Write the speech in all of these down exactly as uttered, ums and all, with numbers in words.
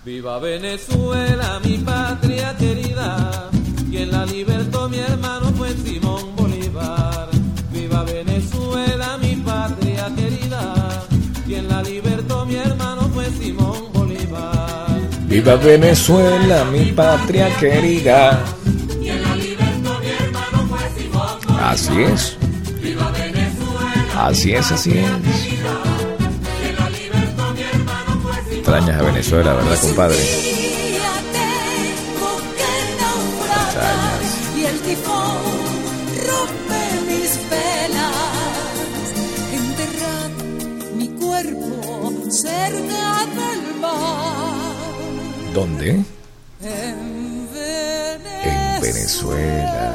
Viva Venezuela, mi patria querida, quien la libertó mi hermano fue Simón Bolívar. Viva Venezuela, mi patria querida, quien la libertó mi hermano fue Simón Bolívar. Viva Venezuela, mi patria querida, quien la libertó mi hermano fue Simón Bolívar. Así es. Viva Venezuela, así es, así es. Extrañas a Venezuela, ¿verdad, compadre? Extrañas. Y el tifón rompe mis velas, enterrado mi cuerpo cerca del mar. ¿Dónde? En Venezuela. En Venezuela.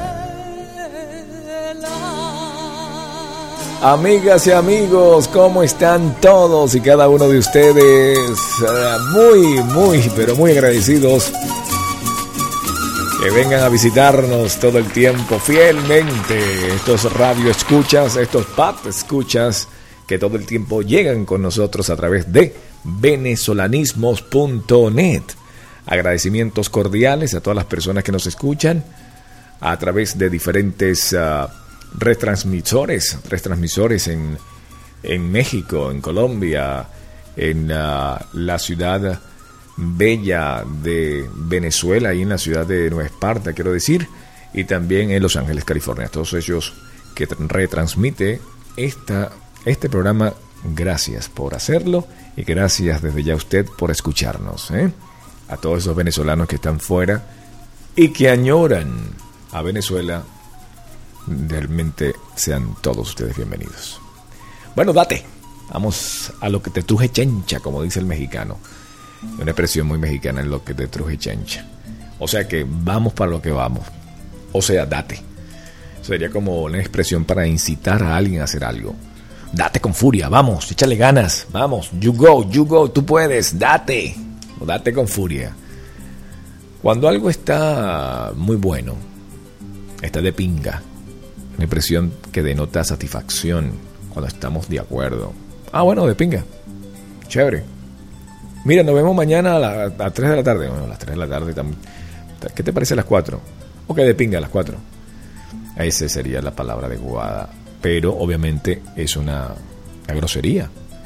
Amigas y amigos, ¿cómo están todos y cada uno de ustedes? Muy, muy, pero muy agradecidos que vengan a visitarnos todo el tiempo fielmente. Estos radio escuchas, estos pop escuchas que todo el tiempo llegan con nosotros a través de venezolanismos punto net. Agradecimientos cordiales a todas las personas que nos escuchan a través de diferentes uh, retransmisores, retransmisores en, en México, en Colombia, en uh, la ciudad bella de Venezuela y en la ciudad de Nueva Esparta, quiero decir, y también en Los Ángeles, California. Todos ellos que retransmite esta, este programa, gracias por hacerlo y gracias desde ya a usted por escucharnos, ¿eh? A todos esos venezolanos que están fuera y que añoran a Venezuela, realmente sean todos ustedes bienvenidos. Bueno, date, vamos a lo que te truje chencha, como dice el mexicano. Una expresión muy mexicana, en lo que te truje chencha. O sea que vamos para lo que vamos. O sea, date. Sería como una expresión para incitar a alguien a hacer algo. Date con furia, vamos, échale ganas, vamos, you go, you go, tú puedes, date. O date con furia. Cuando algo está muy bueno, está de pinga, una expresión que denota satisfacción, cuando estamos de acuerdo. Ah, bueno, de pinga, chévere. Mira, nos vemos mañana a las a tres de la tarde. Bueno, a las tres de la tarde también. ¿Qué te parece a las cuatro? Ok, de pinga a las cuatro. Esa sería la palabra adecuada. Pero obviamente es una, una grosería.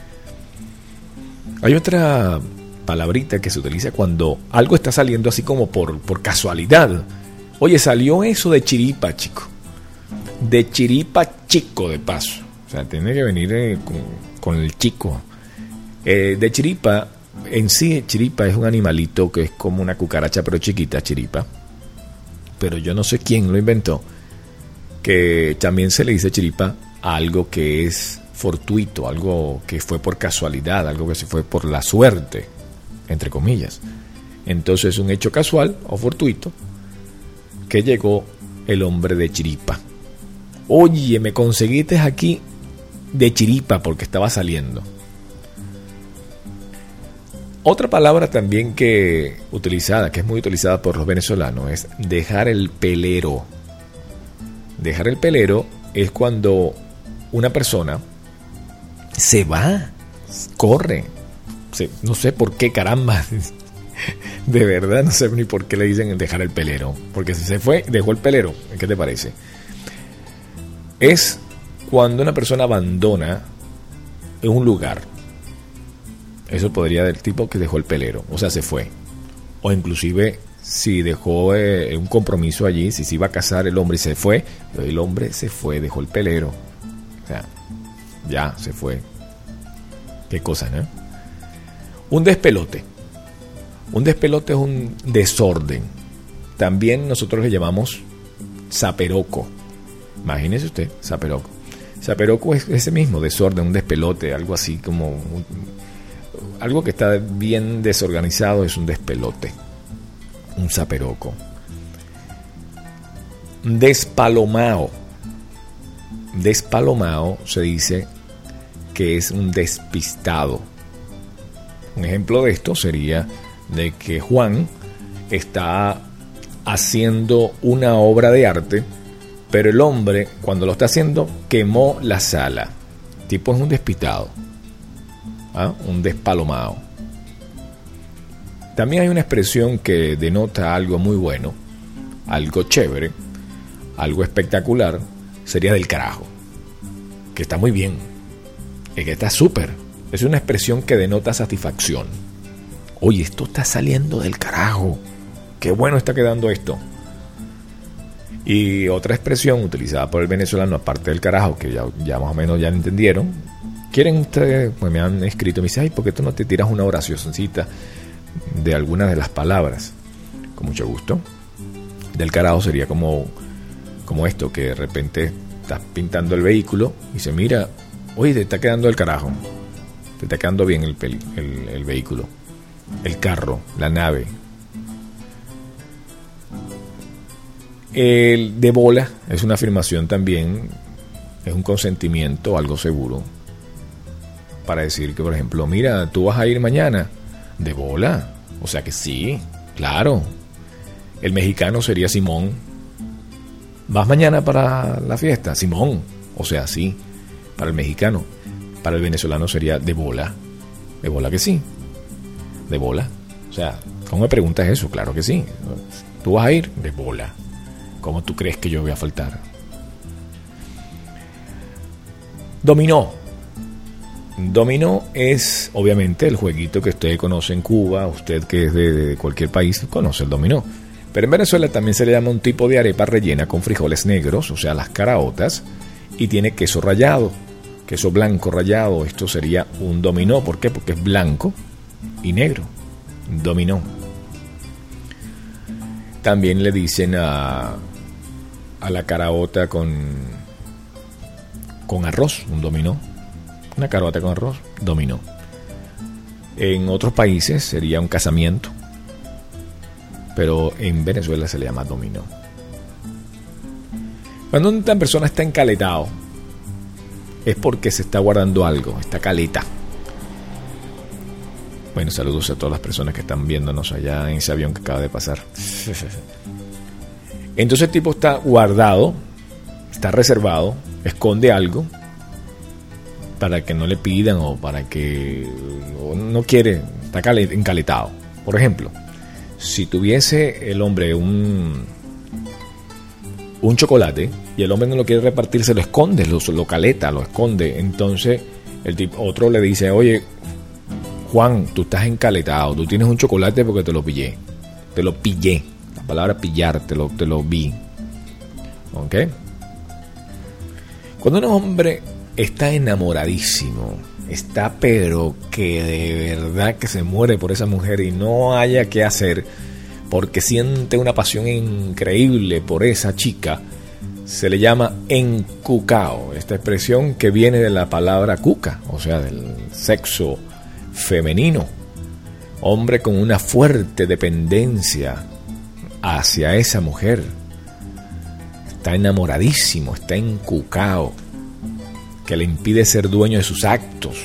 Hay otra palabrita que se utiliza cuando algo está saliendo así como por, por casualidad. Oye, salió eso de chiripa, chico. De chiripa, chico, de paso. O sea, tiene que venir eh, con, con el chico. Eh, de chiripa, en sí, chiripa es un animalito que es como una cucaracha, pero chiquita, chiripa. Pero yo no sé quién lo inventó, que también se le dice chiripa a algo que es fortuito, algo que fue por casualidad, algo que se fue por la suerte, entre comillas. Entonces, un hecho casual o fortuito que llegó el hombre de chiripa. Oye, me conseguiste aquí de chiripa porque estaba saliendo. Otra palabra también que utilizada, que es muy utilizada por los venezolanos, es dejar el pelero. Dejar el pelero es cuando una persona se va, corre. Se, no sé por qué, caramba. De verdad, no sé ni por qué le dicen dejar el pelero. Porque si se fue, dejó el pelero. ¿Qué te parece? Es cuando una persona abandona un lugar. Eso podría del tipo que dejó el pelero, o sea, se fue. O inclusive si dejó eh, un compromiso allí, si se iba a casar el hombre y se fue, el hombre se fue, dejó el pelero. O sea, ya se fue. Qué cosa, ¿no? Un despelote. Un despelote es un desorden. También nosotros le llamamos zaperoco. Imagínese usted, zaperoco. Zaperoco es ese mismo desorden, un despelote, algo así como un, algo que está bien desorganizado, es un despelote, un zaperoco. Despalomao. Despalomao se dice que es un despistado. Un ejemplo de esto sería de que Juan está haciendo una obra de arte, pero el hombre, cuando lo está haciendo, quemó la sala. El tipo es un despistado. ¿Ah? Un despalomao. También hay una expresión que denota algo muy bueno, algo chévere, algo espectacular, sería del carajo, que está muy bien, es que está súper. Es una expresión que denota satisfacción. Oye, esto está saliendo del carajo, qué bueno está quedando esto. Y otra expresión utilizada por el venezolano, aparte del carajo, que ya, ya más o menos ya lo entendieron. ¿Quieren ustedes? Pues me han escrito, me dicen, ay, ¿por qué tú no te tiras una oracióncita de algunas de las palabras? Con mucho gusto. Del carajo sería como, como esto, que de repente estás pintando el vehículo y se mira, oye, te está quedando el carajo, te está quedando bien el, el, el vehículo, el carro, la nave. El de bola es una afirmación también, es un consentimiento, algo seguro, para decir que, por ejemplo, mira, tú vas a ir mañana de bola, o sea que sí, claro. El mexicano sería Simón. ¿Vas mañana para la fiesta? Simón, o sea, sí, para el mexicano. Para el venezolano sería de bola, de bola que sí, de bola. O sea, ¿cómo me preguntas eso? Claro que sí. ¿Tú vas a ir? De bola. ¿Cómo tú crees que yo voy a faltar? Dominó. Dominó es, obviamente, el jueguito que usted conoce en Cuba. Usted que es de, de cualquier país conoce el dominó. Pero en Venezuela también se le llama un tipo de arepa rellena con frijoles negros, o sea, las caraotas, y tiene queso rallado, queso blanco rallado. Esto sería un dominó. ¿Por qué? Porque es blanco y negro. Dominó. También le dicen a, a la caraota con, con arroz, un dominó. Una caraota con arroz, dominó. En otros países sería un casamiento, pero en Venezuela se le llama dominó. Cuando una persona está encaletado, es porque se está guardando algo, está caleta. Bueno, saludos a todas las personas que están viéndonos allá en ese avión que acaba de pasar. Entonces el tipo está guardado, está reservado, esconde algo para que no le pidan o para que o no quiere, está encaletado. Por ejemplo, si tuviese el hombre un un chocolate y el hombre no lo quiere repartir, se lo esconde, lo, lo caleta, lo esconde. Entonces el tipo, otro le dice, oye, Juan, tú estás encaletado, tú tienes un chocolate porque te lo pillé, te lo pillé, la palabra pillar, te lo, te lo vi. ¿Ok? Cuando un hombre está enamoradísimo, está pero que de verdad que se muere por esa mujer y no haya qué hacer porque siente una pasión increíble por esa chica, se le llama encucao. Esta expresión que viene de la palabra cuca, o sea, del sexo femenino. Hombre con una fuerte dependencia hacia esa mujer. Está enamoradísimo, está encucao, que le impide ser dueño de sus actos,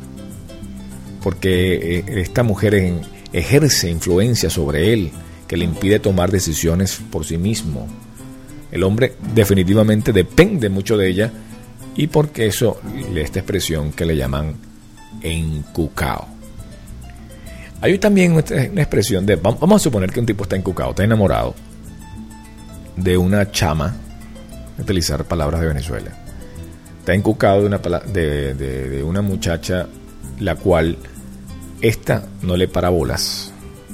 porque esta mujer ejerce influencia sobre él, que le impide tomar decisiones por sí mismo. El hombre definitivamente depende mucho de ella, y porque eso, esta expresión que le llaman encucao. Hay también una expresión de, vamos a suponer que un tipo está encucao, está enamorado de una chama, utilizar palabras de Venezuela. Está encucado de una, de, de, de una muchacha la cual esta no le para bolas.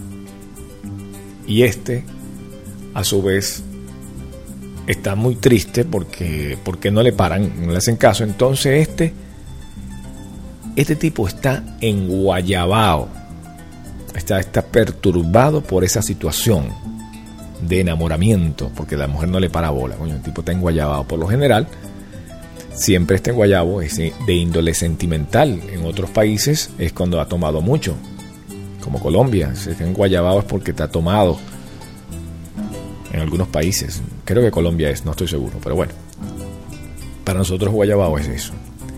Y este, a su vez, está muy triste porque, porque no le paran, no le hacen caso. Entonces este, este tipo está enguayabao. Está, está perturbado por esa situación de enamoramiento, porque la mujer no le para bola. Coño, el tipo está enguayabao. Por lo general, siempre este guayabo es de índole sentimental. En otros países es cuando ha tomado mucho, como Colombia. Si está enguayabado es porque está tomado. En algunos países, creo que Colombia es, no estoy seguro, pero bueno, para nosotros guayabao es eso.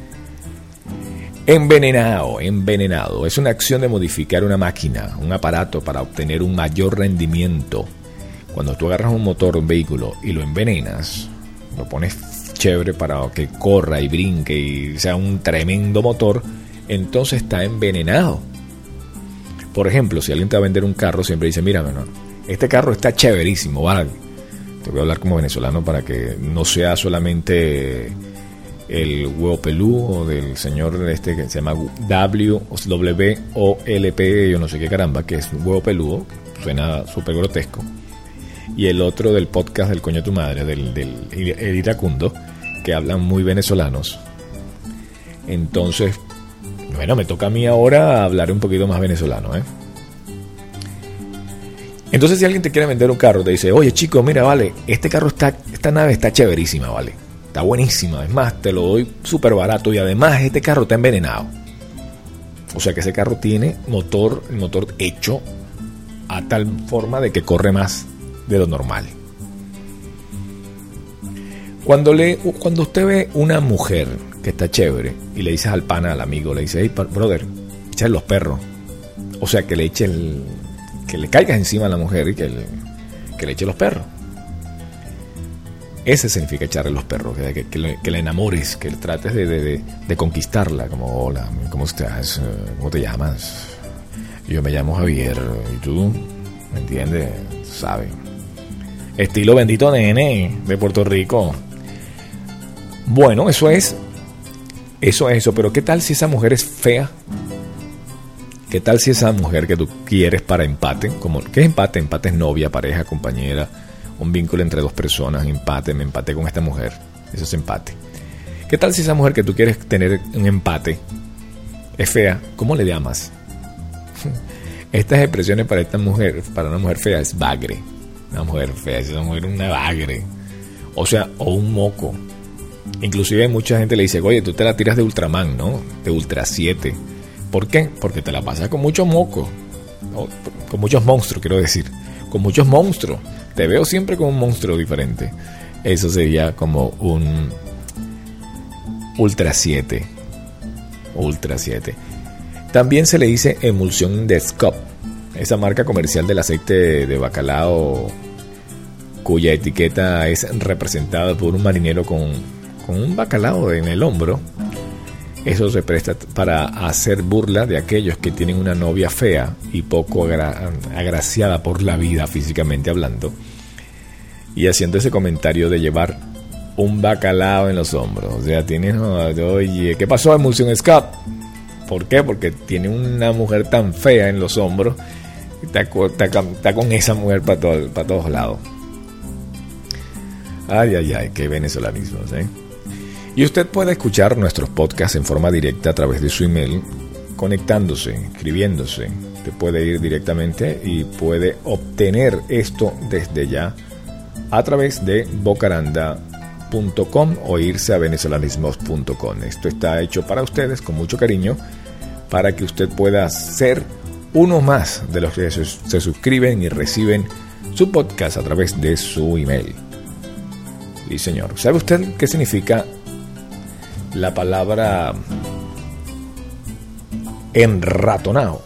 Envenenado, envenenado es una acción de modificar una máquina, un aparato para obtener un mayor rendimiento. Cuando tú agarras un motor, un vehículo y lo envenenas, lo pones chévere para que corra y brinque y sea un tremendo motor, entonces está envenenado. Por ejemplo, si alguien te va a vender un carro, siempre dice, mira, bueno, este carro está chéverísimo, ¿vale? Te voy a hablar como venezolano para que no sea solamente el huevo peludo del señor este que se llama W O L P, yo no sé qué caramba, que es un huevo peludo, suena súper grotesco. Y el otro del podcast del coño de tu madre, del, del el iracundo, que hablan muy venezolanos. Entonces, bueno, me toca a mí ahora hablar un poquito más venezolano, ¿eh? Entonces, si alguien te quiere vender un carro, te dice, oye, chico, mira, vale, este carro está, esta nave está chéverísima, vale, está buenísima, es más, te lo doy súper barato y además este carro está envenenado. O sea que ese carro tiene motor, motor hecho a tal forma de que corre más de lo normal. Cuando, le, cuando usted ve una mujer que está chévere y le dices al pana, al amigo, le dice, hey, brother, échale los perros. O sea, que le eche el, que le caigas encima a la mujer y que le, que le eche los perros. Ese significa echarle los perros, que, que, que, le, que le enamores, que trates de, de, de, de conquistarla. Como, hola, ¿cómo estás? ¿Cómo te llamas? Yo me llamo Javier, ¿y tú? ¿Me entiendes? ¿Sabes? Estilo bendito nene de Puerto Rico. Bueno, eso es Eso es eso, pero ¿qué tal si esa mujer es fea? ¿Qué tal si esa mujer que tú quieres para empate? Como, ¿qué es empate? Empate es novia, pareja, compañera, un vínculo entre dos personas. Empate, me empaté con esta mujer. Eso es empate. ¿Qué tal si esa mujer que tú quieres tener un empate es fea? ¿Cómo le llamas? Estas expresiones para esta mujer, para una mujer fea, es bagre. Una mujer fea, esa mujer es una bagre. O sea, o un moco. Inclusive mucha gente le dice, oye, tú te la tiras de Ultraman, ¿no? De Ultra siete. ¿Por qué? Porque te la pasas con mucho moco. O, con muchos monstruos, quiero decir. Con muchos monstruos. Te veo siempre como un monstruo diferente. Eso sería como un Ultra siete. Ultra siete. También se le dice emulsión de Scott. Esa marca comercial del aceite de bacalao cuya etiqueta es representada por un marinero con, con un bacalao en el hombro. Eso se presta para hacer burla de aquellos que tienen una novia fea y poco agra- agraciada por la vida, físicamente hablando, y haciendo ese comentario de llevar un bacalao en los hombros. O sea, tienes, oye, ¿qué pasó, emulsión Scott? ¿Por qué? Porque tiene una mujer tan fea en los hombros, está, está, está con esa mujer para todo, para todos lados. Ay, ay, ay, qué venezolanismos, ¿eh? Y usted puede escuchar nuestros podcasts en forma directa a través de su email, conectándose, inscribiéndose. Te puede ir directamente y puede obtener esto desde ya a través de bocaranda punto com o irse a venezolanismos punto com. Esto está hecho para ustedes con mucho cariño, para que usted pueda ser uno más de los que se suscriben y reciben su podcast a través de su email. Sí, señor. ¿Sabe usted qué significa la palabra enratonado?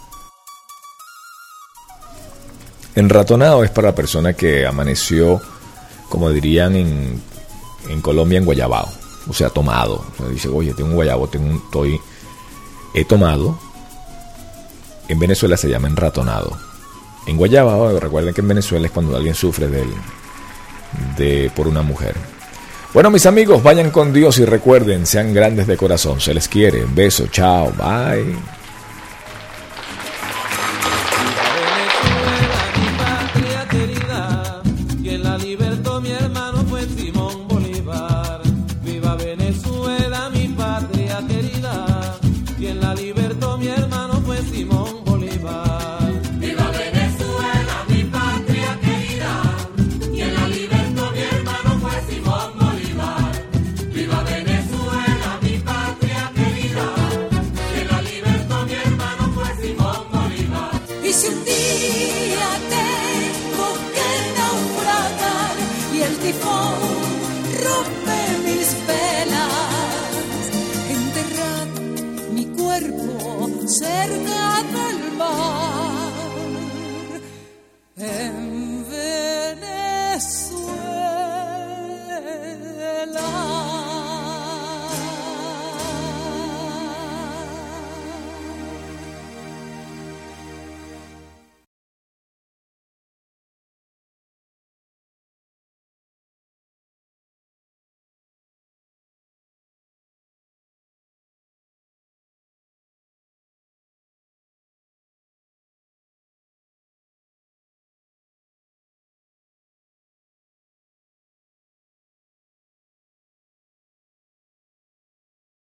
Enratonado es para la persona que amaneció, como dirían en, en Colombia, en guayabao. O sea, tomado. O sea, dice, oye, tengo un guayabo, tengo un, estoy, he tomado. En Venezuela se llama enratonado. En guayabao, recuerden que en Venezuela es cuando alguien sufre del, de, por una mujer. Bueno, mis amigos, vayan con Dios y recuerden, sean grandes de corazón. Se les quiere. Un beso, chao, bye. Y si un